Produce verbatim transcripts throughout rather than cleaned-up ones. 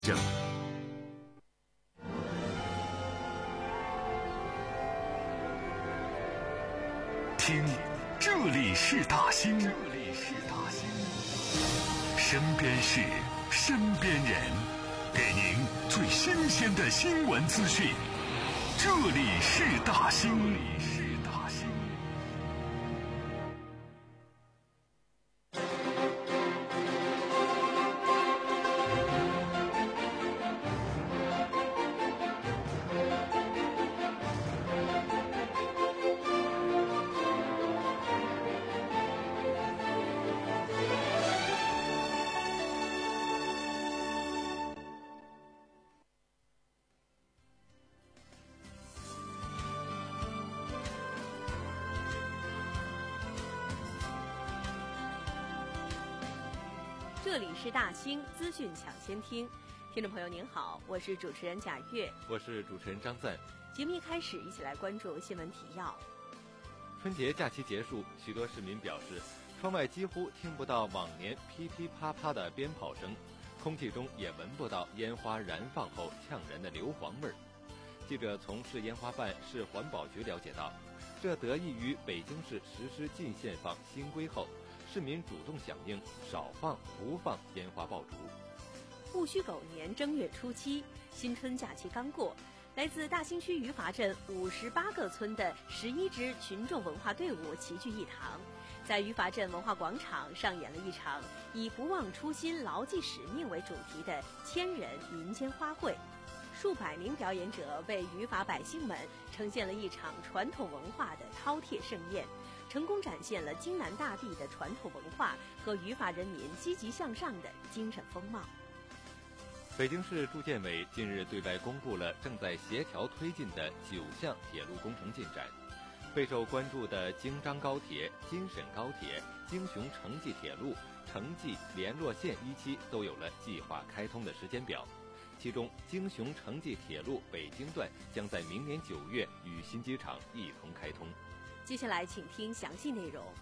正听，这里是大兴，这里是大兴，身边事，身边人，给您最新鲜的新闻资讯。这里是大兴，这里是大兴。 这里是大兴资讯抢先听，听众朋友您好，我是主持人贾月， 我是主持人张赞。 节目一开始，一起来关注新闻提要。 春节假期结束，许多市民表示，窗外几乎听不到往年噼噼啪啪的鞭炮声，空气中也闻不到烟花燃放后呛人的硫磺味儿。记者从市烟花办、市环保局了解到，这得益于北京市实施禁限放新规后，市民主动响应，少放不放烟花爆竹。 戊戌狗年正月初七，新春假期刚过，来自大兴区余华镇五十八个村的十一支群众文化队伍齐聚一堂，在余华镇文化广场上演了一场以不忘初心、牢记使命为主题的千人民间花卉。数百名表演者为余华百姓们呈现了一场传统文化的饕餮盛宴，成功展现了京南大地的传统文化和余华人民积极向上的精神风貌。 北京市住建委近日对外公布了正在协调推进的九项铁路工程进展，备受关注的京张高铁、京沈高铁、京雄城际铁路、城际联络线一期都有了计划开通的时间表。其中，京雄城际铁路北京段将在明年九月与新机场一同开通。 接下来，请听详细内容。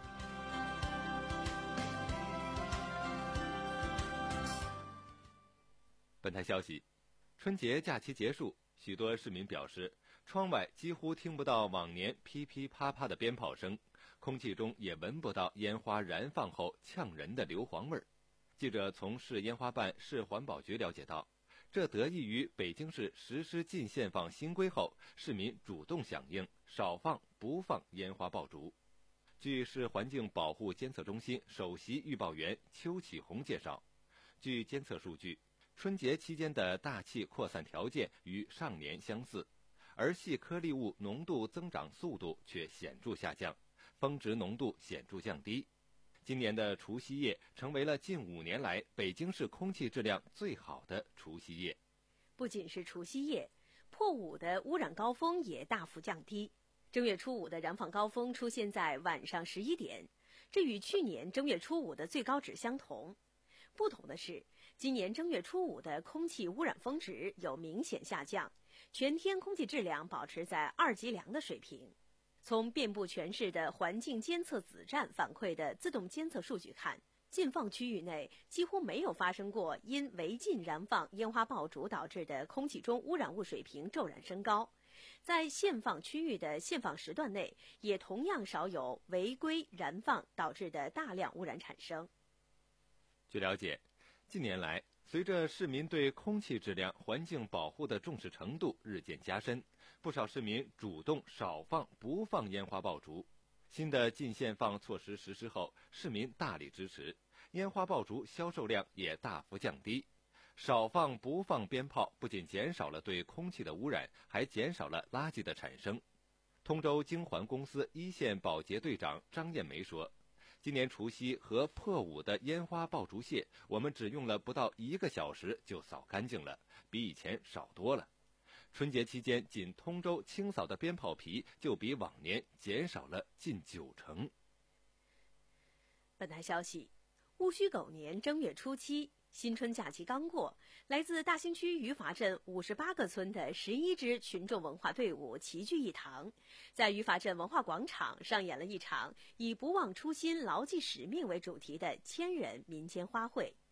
本台消息，春节假期结束，许多市民表示，窗外几乎听不到往年噼噼啪啪的鞭炮声，空气中也闻不到烟花燃放后呛人的硫磺味儿。记者从市烟花办、市环保局了解到，这得益于北京市实施禁限放新规后，市民主动响应，少放不放烟花爆竹。据市环境保护监测中心首席预报员邱启红介绍，据监测数据，春节期间的大气扩散条件与上年相似，而细颗粒物浓度增长速度却显著下降，峰值浓度显著降低。今年的除夕夜成为了近五年来北京市空气质量最好的除夕夜。 不仅是除夕夜，破五的污染高峰也大幅降低。正月初五的燃放高峰出现在晚上十一点，这与去年正月初五的最高值相同。不同的是，今年正月初五的空气污染峰值有明显下降，全天空气质量保持在二级良的水平。从遍布全市的环境监测子站反馈的自动监测数据看，禁放区域内几乎没有发生过因违禁燃放烟花爆竹导致的空气中污染物水平骤然升高。在限放区域的限放时段内，也同样少有违规燃放导致的大量污染产生。 据了解，近年来，随着市民对空气质量、环境保护的重视程度日渐加深，不少市民主动少放不放烟花爆竹。新的禁限放措施实施后，市民大力支持，烟花爆竹销售量也大幅降低。少放不放鞭炮不仅减少了对空气的污染，还减少了垃圾的产生。通州京环公司一线保洁队长张艳梅说，今年除夕和破五的烟花爆竹屑，我们只用了不到一个小时就扫干净了，比以前少多了。春节期间，仅通州清扫的鞭炮皮就比往年减少了近九成。 本台消息，戊戌狗年正月初七，新春假期刚过，来自大兴区余华镇五十八个村的十一支群众文化队伍齐聚一堂，在余华镇文化广场上演了一场以不忘初心、牢记使命为主题的千人民间花卉。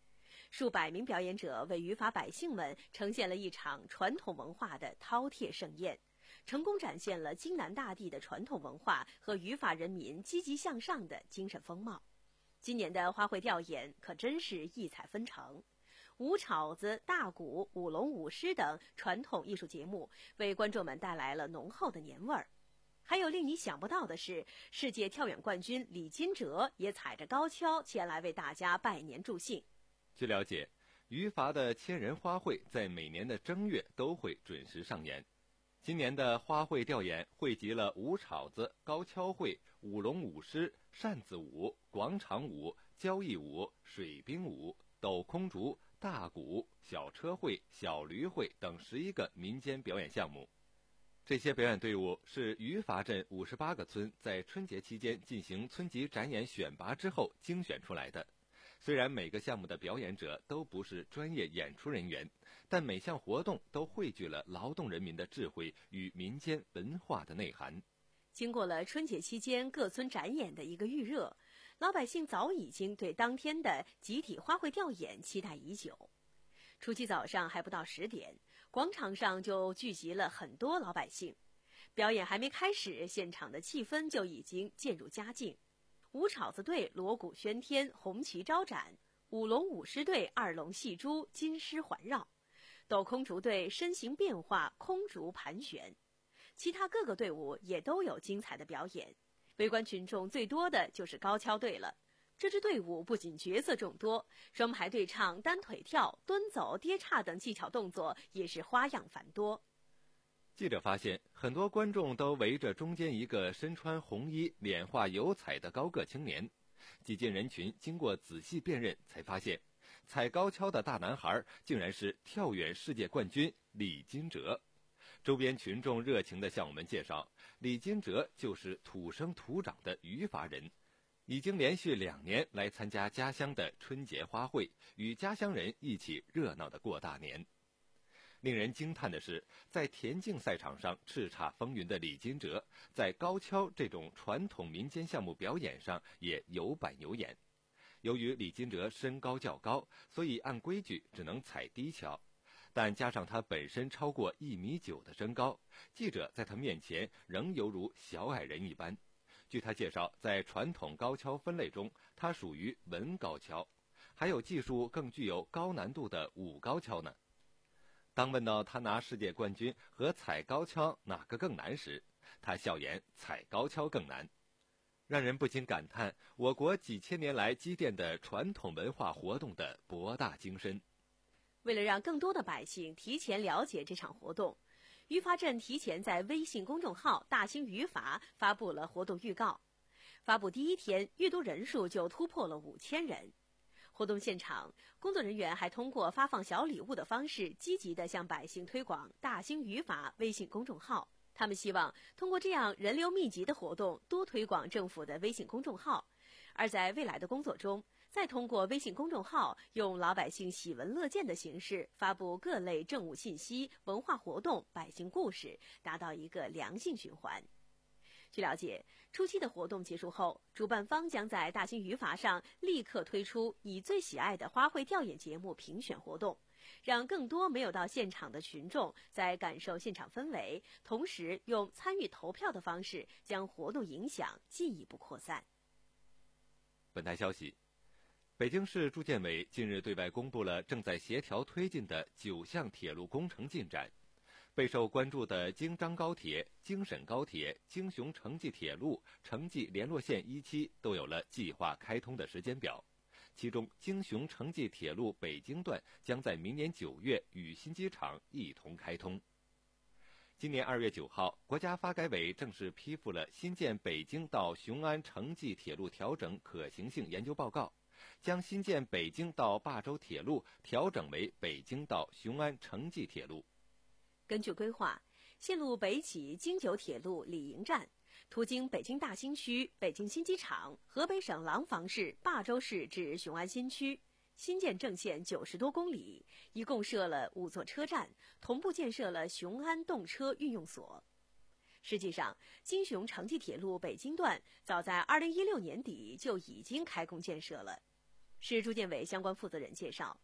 数百名表演者为语法百姓们呈现了一场传统文化的饕餮盛宴，成功展现了京南大地的传统文化和语法人民积极向上的精神风貌。今年的花卉吊唁可真是异彩纷呈，舞晁子、大鼓、舞龙舞狮等传统艺术节目为观众们带来了浓厚的年味儿。还有令你想不到的是，世界跳远冠军李金哲也踩着高跷前来为大家拜年助兴。 据了解，余华的千人花卉在每年的正月都会准时上演。今年的花卉吊唁汇集了舞晁子、高跷会、舞龙舞狮、扇子舞、广场舞、交谊舞、水兵舞、斗空竹、大鼓、小车会、小驴会等十一个民间表演项目。这些表演队伍是余华镇五十八个村在春节期间进行村级展演选拔之后精选出来的。虽然每个项目的表演者都不是专业演出人员，但每项活动都汇聚了劳动人民的智慧与民间文化的内涵。 经过了春节期间各村展演的一个预热，老百姓早已经对当天的集体花卉吊唁期待已久。初七早上还不到十点，广场上就聚集了很多老百姓。表演还没开始，现场的气氛就已经渐入佳境。舞晁子队锣鼓喧天，红旗招展；舞龙舞狮队二龙戏珠，金狮环绕；斗空竹队身形变化，空竹盘旋。其他各个队伍也都有精彩的表演。围观群众最多的就是高跷队了。这支队伍不仅角色众多，双排对唱、单腿跳、蹲走、跌叉等技巧动作也是花样繁多。 记者发现，很多观众都围着中间一个身穿红衣、脸画油彩的高个青年。挤进人群，经过仔细辨认，才发现踩高跷的大男孩竟然是跳远世界冠军李金哲。周边群众热情地向我们介绍，李金哲就是土生土长的余华人，已经连续两年来参加家乡的春节花卉，与家乡人一起热闹地过大年。令人惊叹的是，在田径赛场上叱咤风云的李金哲，在高跷这种传统民间项目表演上也有板有眼。由于李金哲身高较高，所以按规矩只能踩低跷，但加上他本身超过一米九的身高，记者在他面前仍犹如小矮人一般。据他介绍，在传统高跷分类中，他属于文高跷，还有技术更具有高难度的武高跷呢。当问到他拿世界冠军和踩高跷哪个更难时，他笑言踩高跷更难，让人不禁感叹我国几千年来积淀的传统文化活动的博大精深。 为了让更多的百姓提前了解这场活动，余华镇提前在微信公众号大兴语法发布了活动预告。发布第一天，阅读人数就突破了五千人。活动现场，工作人员还通过发放小礼物的方式，积极地向百姓推广大兴语法微信公众号。他们希望通过这样人流密集的活动，多推广政府的微信公众号。而在未来的工作中，再通过微信公众号，用老百姓喜闻乐见的形式发布各类政务信息、文化活动、百姓故事，达到一个良性循环。据了解，初期的活动结束后，主办方将在大兴语法上立刻推出你最喜爱的花卉吊唁节目评选活动，让更多没有到现场的群众在感受现场氛围，同时用参与投票的方式将活动影响进一步扩散。 本台消息，北京市住建委近日对外公布了正在协调推进的九项铁路工程进展。备受关注的京张高铁、京沈高铁、京雄城际铁路、城际联络线一期都有了计划开通的时间表。其中，京雄城际铁路北京段将在明年九月与新机场一同开通。今年二月九号，国家发改委正式批复了新建北京到雄安城际铁路调整可行性研究报告，将新建北京到霸州铁路调整为北京到雄安城际铁路。 根据规划，线路北起京九铁路李营站，途经北京大兴区、北京新机场、河北省廊坊市、霸州市至雄安新区，新建正线九十多公里，一共设了五座车站，同步建设了雄安动车运用所。实际上，京雄城际铁路北京段早在二零一六年底就已经开工建设了。市住建委相关负责人介绍，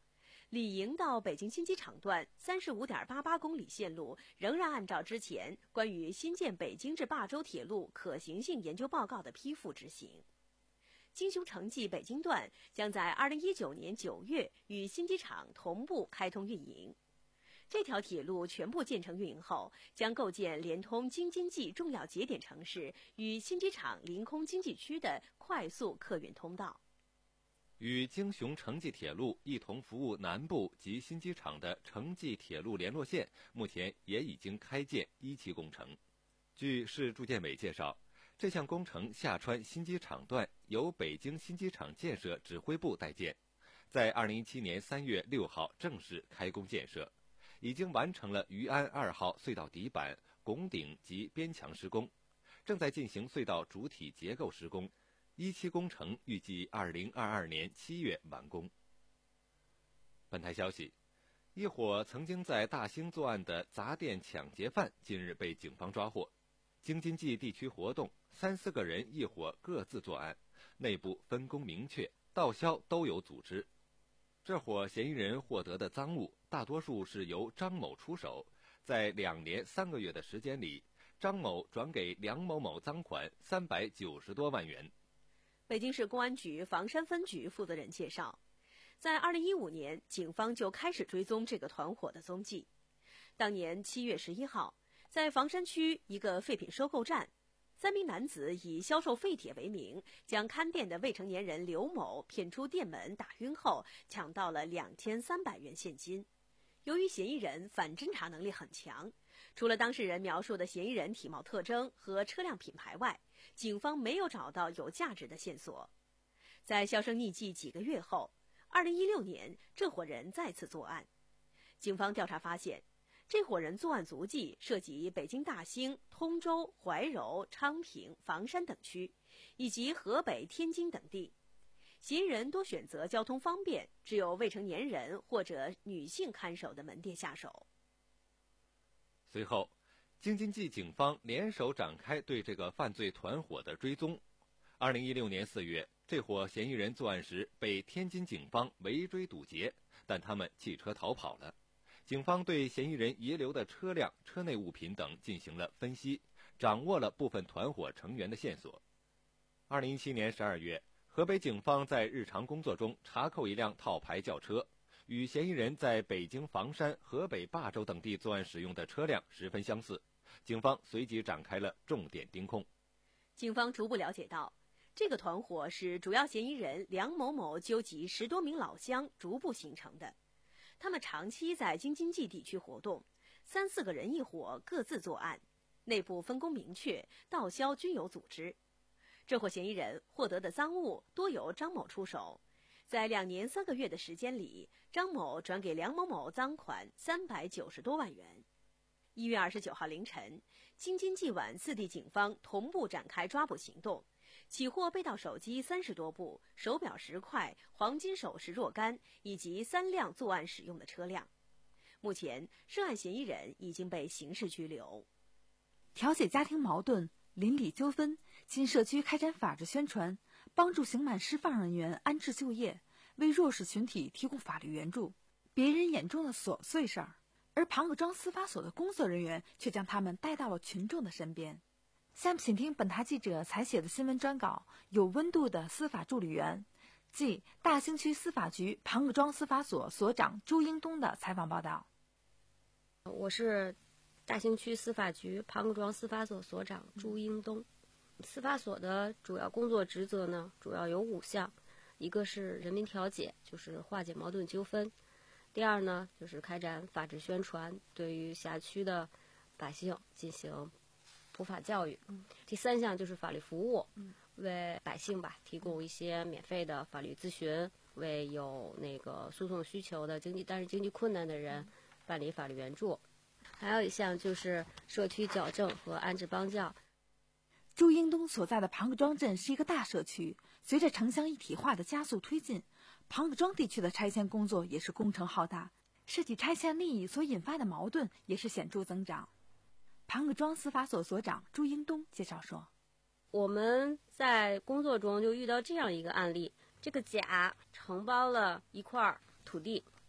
李营到北京新机场段三十五点八八公里线路仍然按照之前关于新建北京至霸州铁路可行性研究报告的批复执行。京雄城际北京段将在二零一九年九月与新机场同步开通运营。这条铁路全部建成运营后，将构建连通京津冀重要节点城市与新机场临空经济区的快速客运通道。 与京雄城际铁路一同服务南部及新机场的城际铁路联络线，目前也已经开建一期工程。据市住建委介绍，这项工程下穿新机场段由北京新机场建设指挥部代建，在二零一七年三月六号正式开工建设，已经完成了余安二号隧道底板、拱顶及边墙施工，正在进行隧道主体结构施工。一期工程预计二零二二年七月完工。本台消息，一伙曾经在大兴作案的砸店抢劫犯近日被警方抓获。京津冀地区活动，三四个人一伙各自作案，内部分工明确，盗销都有组织。这伙嫌疑人获得的赃物大多数是由张某出手，在两年三个月的时间里，张某转给梁某某赃款三百九十多万元。 北京市公安局房山分局负责人介绍，在二零一五年，警方就开始追踪这个团伙的踪迹。当年七月十一号，在房山区一个废品收购站，三名男子以销售废铁为名，将看店的未成年人刘某骗出店门打晕后，抢到了两千三百元现金。由于嫌疑人反侦查能力很强，除了当事人描述的嫌疑人体貌特征和车辆品牌外，警方没有找到有价值的线索。在销声匿迹几个月后，二零一六年，这伙人再次作案。警方调查发现，这伙人作案足迹涉及北京大兴、通州、怀柔、昌平、房山等区，以及河北、天津等地。嫌疑人多选择交通方便、只有未成年人或者女性看守的门店下手。 随后，京津冀警方联手展开对这个犯罪团伙的追踪。二零一六年四月，这伙嫌疑人作案时被天津警方围追堵截，但他们弃车逃跑了。警方对嫌疑人遗留的车辆、车内物品等进行了分析，掌握了部分团伙成员的线索。二零一七年十二月，河北警方在日常工作中查扣一辆套牌轿车，与嫌疑人在北京房山、河北霸州等地作案使用的车辆十分相似，警方随即展开了重点盯控。 警方逐步了解到，这个团伙是主要嫌疑人梁某某纠集十多名老乡逐步形成的。他们长期在京津冀地区活动，三四个人一伙各自作案，内部分工明确，盗销均有组织。这伙嫌疑人获得的赃物多由张某出手，在两年三个月的时间里，张某转给梁某某赃款三百九十多万元。一月二十九号凌晨，京津冀皖四地警方同步展开抓捕行动，起获被盗手机三十多部、手表十块、黄金首饰若干，以及三辆作案使用的车辆。目前，涉案嫌疑人已经被刑事拘留。 调解家庭矛盾、邻里纠纷，新社区开展法治宣传，帮助刑满释放人员安置就业，为弱势群体提供法律援助。别人眼中的琐碎事儿，而庞各庄司法所的工作人员却将他们带到了群众的身边。下面请听本台记者采写的新闻专稿，有温度的司法助理员，即大兴区司法局庞各庄司法所所长朱英东的采访报道。 我是大兴区司法局庞各庄司法所所长朱英东。司法所的主要工作职责呢，主要有五项，一个是人民调解，就是化解矛盾纠纷；第二呢，就是开展法治宣传，对于辖区的百姓进行普法教育； 嗯、 第三项就是法律服务，嗯、为百姓吧提供一些免费的法律咨询，为有那个诉讼需求的经济但是经济困难的人办理法律援助。还有一项就是社区矫正和安置帮教。 朱英东所在的庞各庄镇是一个大社区，随着城乡一体化的加速推进，庞各庄地区的拆迁工作也是工程浩大，涉及拆迁利益所引发的矛盾也是显著增长。庞各庄司法所所长朱英东介绍说， 我们在工作中就遇到这样一个案例，这个甲承包了一块土地，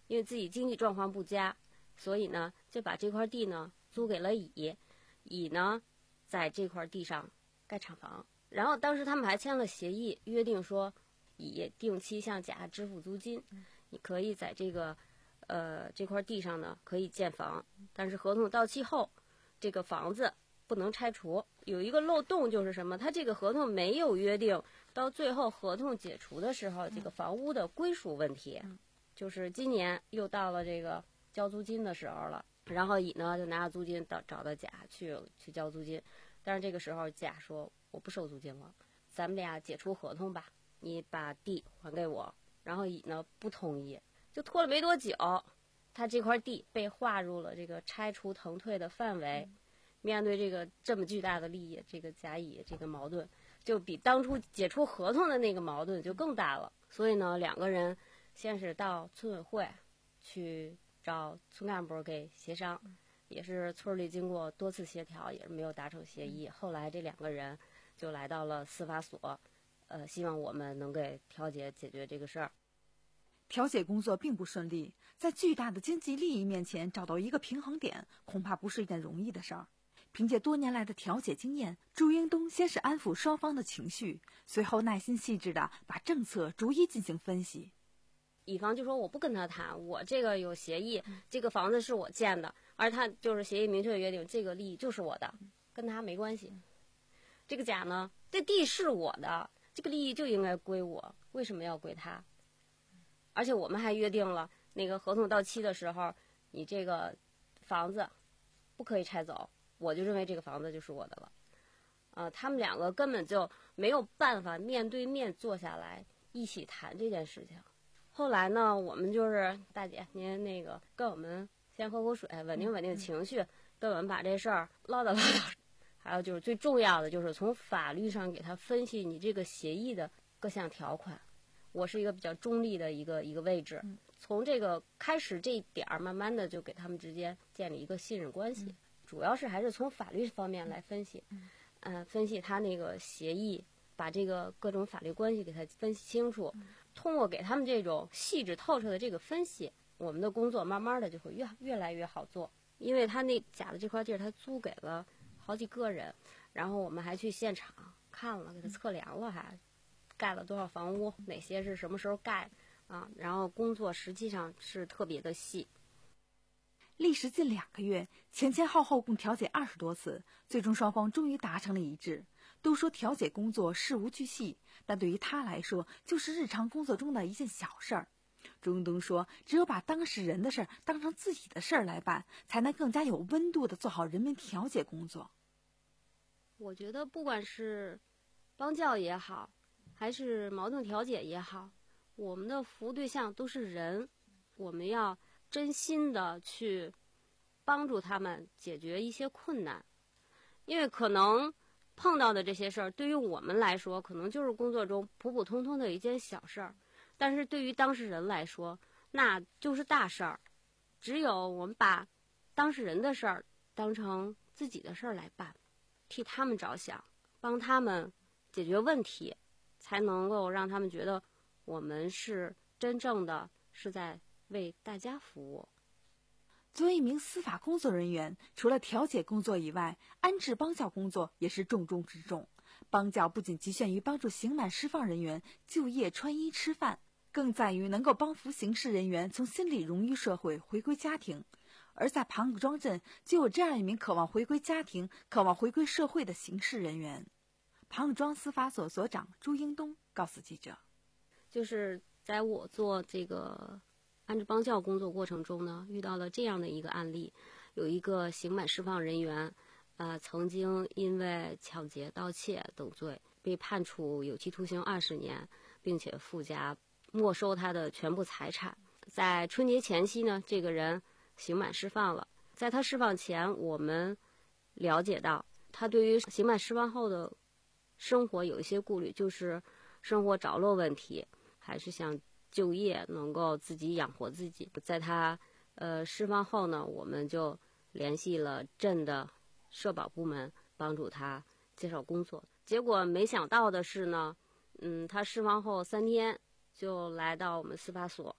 因为自己经济状况不佳，所以呢就把这块地呢租给了乙，乙呢在这块地上盖厂房。然后当时他们还签了协议，约定说乙定期向甲支付租金，你可以在这个呃这块地上呢可以建房，但是合同到期后这个房子不能拆除。有一个漏洞就是什么，他这个合同没有约定到最后合同解除的时候这个房屋的归属问题。就是今年又到了这个交租金的时候了，然后乙呢就拿着租金到找到甲去去交租金，但是这个时候甲说我不收租金了，咱们俩解除合同吧，你把地还给我。然后乙呢不同意，就拖了没多久，他这块地被划入了这个拆除腾退的范围。嗯，面对这个这么巨大的利益，这个甲乙这个矛盾就比当初解除合同的那个矛盾就更大了。所以呢，两个人先是到村委会去找村干部给协商，也是村里经过多次协调，也是没有达成协议。后来这两个人就来到了司法所，呃，希望我们能给调解解决这个事儿。 调解工作并不顺利，在巨大的经济利益面前找到一个平衡点，恐怕不是一件容易的事儿。凭借多年来的调解经验，朱英东先是安抚双方的情绪，随后耐心细致地把政策逐一进行分析。 乙方就说我不跟他谈，我这个有协议，这个房子是我建的，而他就是协议明确约定这个利益就是我的，跟他没关系。这个甲呢，这地是我的，这个利益就应该归我，为什么要归他？而且我们还约定了，那个合同到期的时候，你这个房子不可以拆走，我就认为这个房子就是我的了。呃，他们两个根本就没有办法面对面坐下来一起谈这件事情。后来呢，我们就是大姐，您那个跟我们先喝口水，稳定稳定情绪，跟我们把这事儿唠叨唠叨。还有就是最重要的，就是从法律上给他分析你这个协议的各项条款。我是一个比较中立的一个一个位置，从这个开始这一点儿，慢慢的就给他们之间建立一个信任关系。主要是还是从法律方面来分析，嗯、呃，分析他那个协议，把这个各种法律关系给他分析清楚。通过给他们这种细致透彻的这个分析，我们的工作慢慢的就会越越来越好做。因为他那甲的这块地儿，他租给了好几个人，然后我们还去现场看了，给他测量了还。还盖了多少房屋，哪些是什么时候盖啊？然后工作实际上是特别的细。 历时近两个月，前前后后共调解二十多次，最终双方终于达成了一致。都说调解工作事无巨细，但对于他来说，就是日常工作中的一件小事儿。朱英东说，只有把当事人的事儿当成自己的事儿来办，才能更加有温度地做好人民调解工作。 我觉得不管是帮教也好，还是矛盾调解也好，我们的服务对象都是人，我们要真心的去帮助他们解决一些困难。因为可能碰到的这些事儿，对于我们来说可能就是工作中普普通通的一件小事儿，但是对于当事人来说那就是大事儿。只有我们把当事人的事儿当成自己的事儿来办，替他们着想，帮他们解决问题，才能够让他们觉得我们是真正的是在为大家服务。 作为一名司法工作人员，除了调解工作以外，安置帮教工作也是重中之重。帮教不仅局限于帮助刑满释放人员就业、穿衣、吃饭，更在于能够帮扶刑事人员从心理融于社会，回归家庭。而在庞各庄镇，就有这样一名渴望回归家庭、渴望回归社会的刑事人员。庞各庄司法所所长朱英东告诉记者， 就是在我做这个安置帮教工作过程中呢，遇到了这样的一个案例，有一个刑满释放人员，呃，曾经因为抢劫、盗窃等罪被判处有期徒刑二十年，并且附加没收他的全部财产。在春节前夕呢，这个人刑满释放了。在他释放前，我们了解到他对于刑满释放后的生活有一些顾虑，就是生活着落问题，还是想就业能够自己养活自己。在他呃释放后呢，我们就联系了镇的社保部门，帮助他介绍工作。结果没想到的是呢，嗯，他释放后三天就来到我们司法所，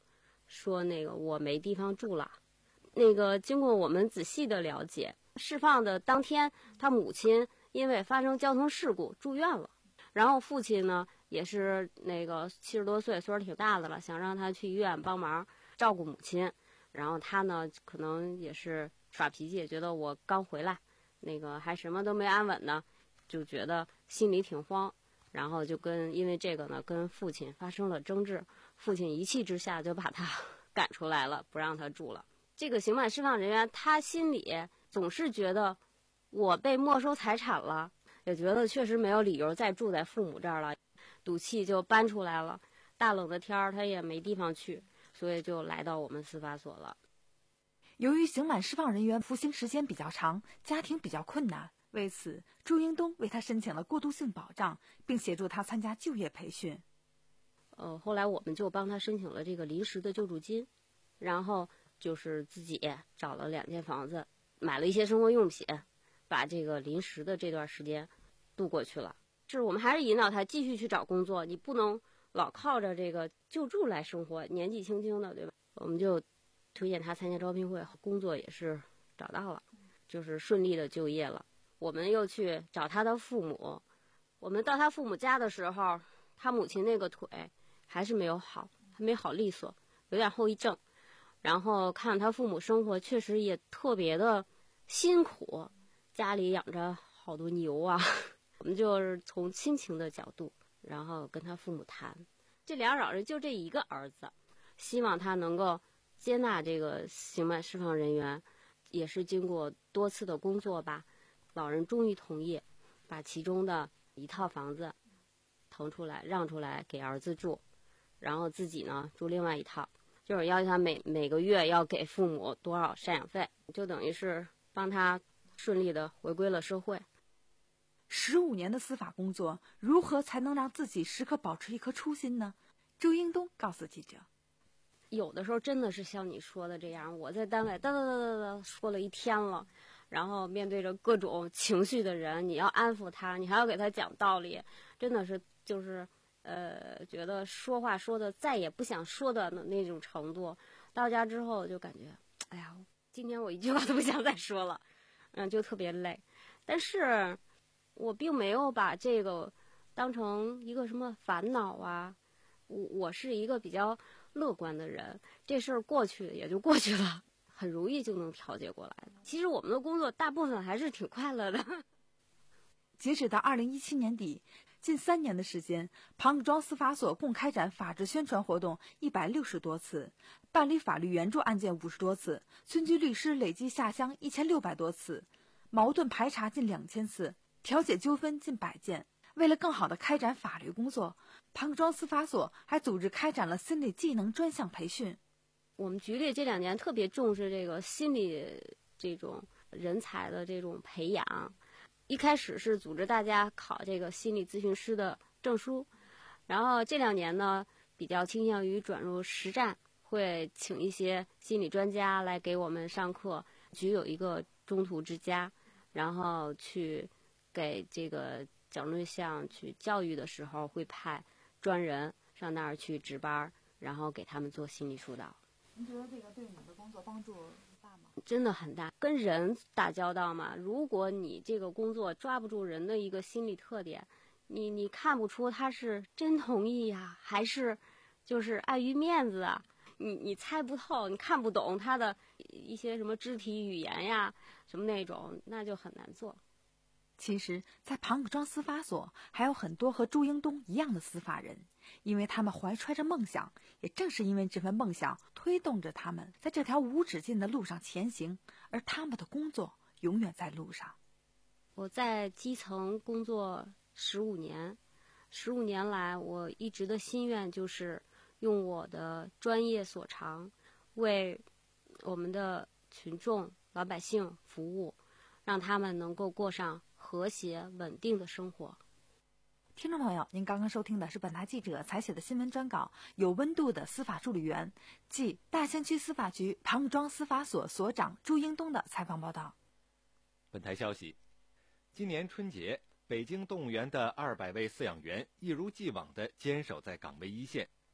说那个我没地方住了。那个经过我们仔细的了解，释放的当天，他母亲因为发生交通事故住院了，然后父亲呢也是那个七十多岁，岁数挺大的了，想让他去医院帮忙照顾母亲。然后他呢可能也是耍脾气，觉得我刚回来，那个还什么都没安稳呢，就觉得心里挺慌，然后就跟因为这个呢跟父亲发生了争执，父亲一气之下就把他赶出来了，不让他住了。这个刑满释放人员他心里总是觉得我被没收财产了，也觉得确实没有理由再住在父母这儿了，赌气就搬出来了。大冷的天儿他也没地方去，所以就来到我们司法所了。 由于刑满释放人员服刑时间比较长，家庭比较困难，为此朱英东为他申请了过渡性保障，并协助他参加就业培训。 呃，后来我们就帮他申请了这个临时的救助金，然后就是自己找了两间房子，买了一些生活用品，把这个临时的这段时间度过去了。是我们还是引导他继续去找工作，你不能老靠着这个救助来生活，年纪轻轻的，对吧？我们就推荐他参加招聘会，工作也是找到了，就是顺利的就业了。我们又去找他的父母，我们到他父母家的时候，他母亲那个腿还是没有好，还没好利索，有点后遗症。然后看他父母生活确实也特别的辛苦，家里养着好多牛啊。我们就是从亲情的角度，然后跟他父母谈，这俩老人就这一个儿子，希望他能够接纳这个刑满释放人员，也是经过多次的工作吧，老人终于同意把其中的一套房子腾出来让出来给儿子住，然后自己呢住另外一套，就是要求他每每个月要给父母多少赡养费，就等于是帮他顺利的回归了社会。 十五年的司法工作，如何才能让自己时刻保持一颗初心呢？朱英东告诉记者， 有的时候真的是像你说的这样，我在单位哒哒哒哒哒说了一天了，然后面对着各种情绪的人，你要安抚他，你还要给他讲道理，真的是就是呃，觉得说话说的再也不想说的那种程度。到家之后就感觉，哎呀，今天我一句话都不想再说了，嗯，就特别累。但是我并没有把这个当成一个什么烦恼啊，我我是一个比较乐观的人，这事儿过去也就过去了，很容易就能调节过来的。其实我们的工作大部分还是挺快乐的。 截止到二零一七年底，近三年的时间，庞各庄司法所共开展法治宣传活动一百六十多次，办理法律援助案件五十多次，村居律师累计下乡一千六百多次，矛盾排查近两千次，调解纠纷近百件。为了更好地开展法律工作，庞各庄司法所还组织开展了心理技能专项培训。 我们局里这两年特别重视这个心理这种人才的这种培养，一开始是组织大家考这个心理咨询师的证书，然后这两年呢比较倾向于转入实战，会请一些心理专家来给我们上课。局有一个中途之家，然后去给这个矫正对象去教育的时候，会派专人上那儿去值班，然后给他们做心理疏导。 您觉得这个对你的工作帮助大吗？ 真的很大，跟人打交道嘛，如果你这个工作抓不住人的一个心理特点，你你看不出他是真同意呀、啊，还是就是碍于面子啊，你你猜不透，你看不懂他的一些什么肢体语言呀，什么那种，那就很难做。 其实，在庞各庄司法所还有很多和朱英东一样的司法人，因为他们怀揣着梦想，也正是因为这份梦想推动着他们在这条无止境的路上前行，而他们的工作永远在路上。 我在基层工作十五年，十五年来，我一直的心愿就是用我的专业所长，为我们的群众、老百姓服务，让他们能够过上和谐稳定的生活。 听众朋友，您刚刚收听的是本台记者采写的新闻专稿，有温度的司法助理员，即大兴区司法局庞各庄司法所所长朱英东的采访报道。 本台消息，今年春节，北京动物园的二百位饲养员一如既往地坚守在岗位一线。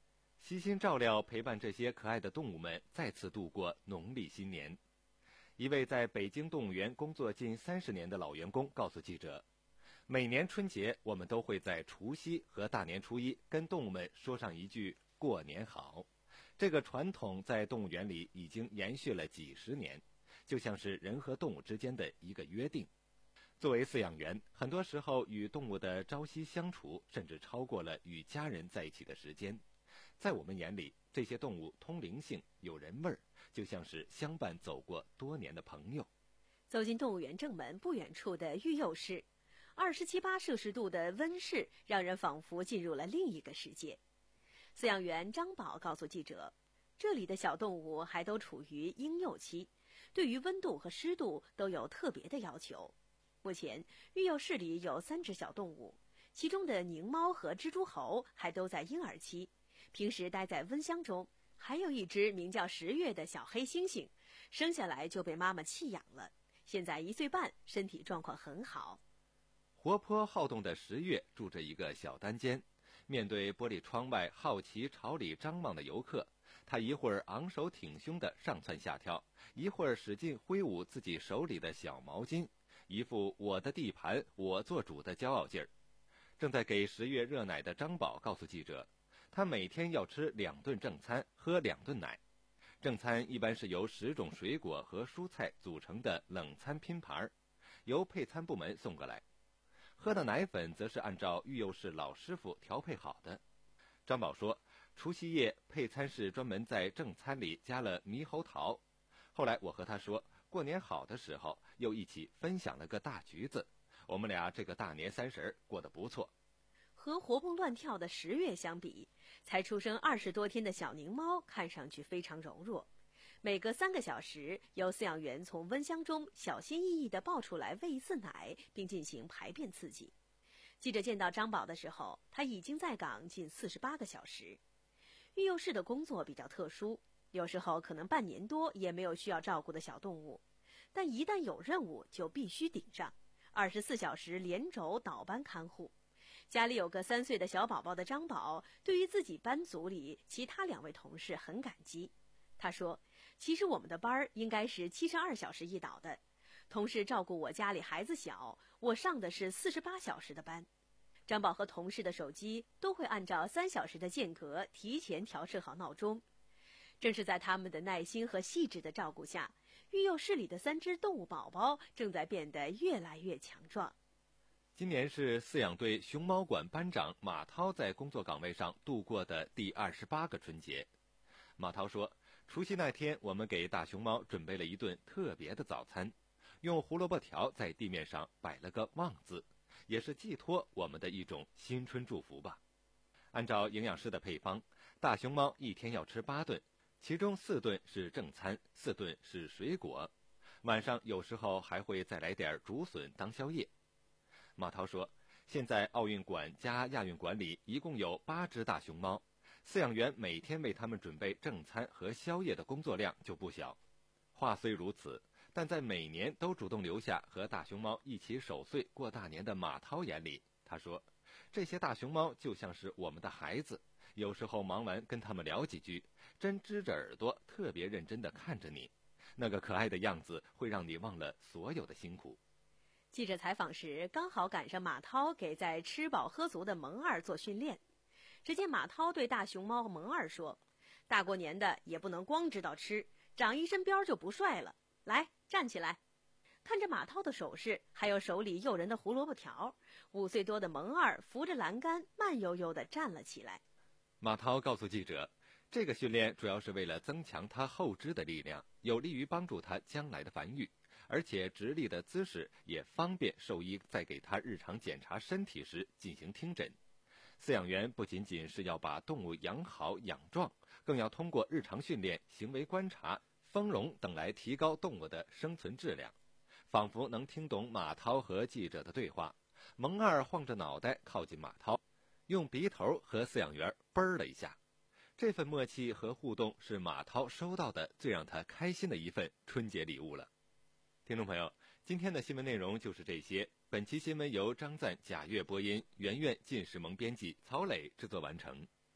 悉心照料陪伴这些可爱的动物们再次度过农历新年。一位在北京动物园工作近三十年的老员工告诉记者，每年春节我们都会在除夕和大年初一跟动物们说上一句过年好。这个传统在动物园里已经延续了几十年，就像是人和动物之间的一个约定。作为饲养员，很多时候与动物的朝夕相处甚至超过了与家人在一起的时间。在我们眼里，这些动物通灵性，有人味儿，就像是相伴走过多年的朋友。 走进动物园正门不远处的育幼室，二十七八摄氏度的温室让人仿佛进入了另一个世界。饲养员张宝告诉记者，这里的小动物还都处于婴幼期，对于温度和湿度都有特别的要求。目前育幼室里有三只小动物，其中的狞猫和蜘蛛猴还都在婴儿期，平时待在温箱中。还有一只名叫十月的小黑猩猩，生下来就被妈妈弃养了，现在一岁半，身体状况很好。 活泼好动的十月住着一个小单间，面对玻璃窗外好奇朝里张望的游客，他一会儿昂首挺胸地上蹿下跳，一会儿使劲挥舞自己手里的小毛巾，一副我的地盘我做主的骄傲劲儿。正在给十月热奶的张宝告诉记者，他每天要吃两顿正餐，喝两顿奶。正餐一般是由十种水果和蔬菜组成的冷餐拼盘，由配餐部门送过来。喝的奶粉则是按照育幼室老师傅调配好的。张宝说，除夕夜配餐是专门在正餐里加了猕猴桃。后来我和他说，过年好的时候又一起分享了个大橘子，我们俩这个大年三十过得不错。 和活蹦乱跳的十月相比，才出生二十多天的小狞猫看上去非常柔弱。每隔三个小时，由饲养员从温箱中小心翼翼地抱出来喂一次奶，并进行排便刺激。记者见到张宝的时候，他已经在岗近四十八个小时。育幼室的工作比较特殊，有时候可能半年多也没有需要照顾的小动物，但一旦有任务就必须顶上，二十四小时连轴倒班看护。家里有个三岁的小宝宝的张宝，对于自己班组里其他两位同事很感激。他说，其实我们的班儿应该是七十二小时一倒的，同事照顾我家里孩子小，我上的是四十八小时的班。张宝和同事的手机都会按照三小时的间隔提前调设好闹钟。正是在他们的耐心和细致的照顾下，育幼室里的三只动物宝宝正在变得越来越强壮。 今年是饲养队熊猫馆班长马涛在工作岗位上度过的第二十八个春节。马涛说，除夕那天我们给大熊猫准备了一顿特别的早餐，用胡萝卜条在地面上摆了个旺字，也是寄托我们的一种新春祝福吧。按照营养师的配方，大熊猫一天要吃八顿，其中四顿是正餐，四顿是水果，晚上有时候还会再来点竹笋当宵夜。马涛说，现在奥运馆加亚运馆里一共有八只大熊猫，饲养员每天为它们准备正餐和宵夜的工作量就不小。话虽如此，但在每年都主动留下和大熊猫一起守岁过大年的马涛眼里，他说，这些大熊猫就像是我们的孩子，有时候忙完跟他们聊几句，真支着耳朵特别认真地看着你，那个可爱的样子会让你忘了所有的辛苦。 记者采访时刚好赶上马涛给在吃饱喝足的萌二做训练。只见马涛对大熊猫萌二说，大过年的也不能光知道吃，长一身膘就不帅了，来站起来。看着马涛的手势，还有手里诱人的胡萝卜条，五岁多的萌二扶着栏杆慢悠悠地站了起来。 马涛告诉记者，这个训练主要是为了增强他后肢的力量，有利于帮助他将来的繁育，而且直立的姿势也方便兽医在给他日常检查身体时进行听诊。饲养员不仅仅是要把动物养好养壮，更要通过日常训练、行为观察、丰容等来提高动物的生存质量。仿佛能听懂马涛和记者的对话，萌二晃着脑袋靠近马涛，用鼻头和饲养员啵了一下。这份默契和互动是马涛收到的最让他开心的一份春节礼物了。听众朋友，今天的新闻内容就是这些。本期新闻由张赞、贾月播音，圆圆、靳世萌编辑，曹磊制作完成。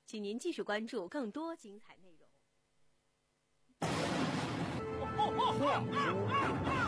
请您继续关注更多精彩内容。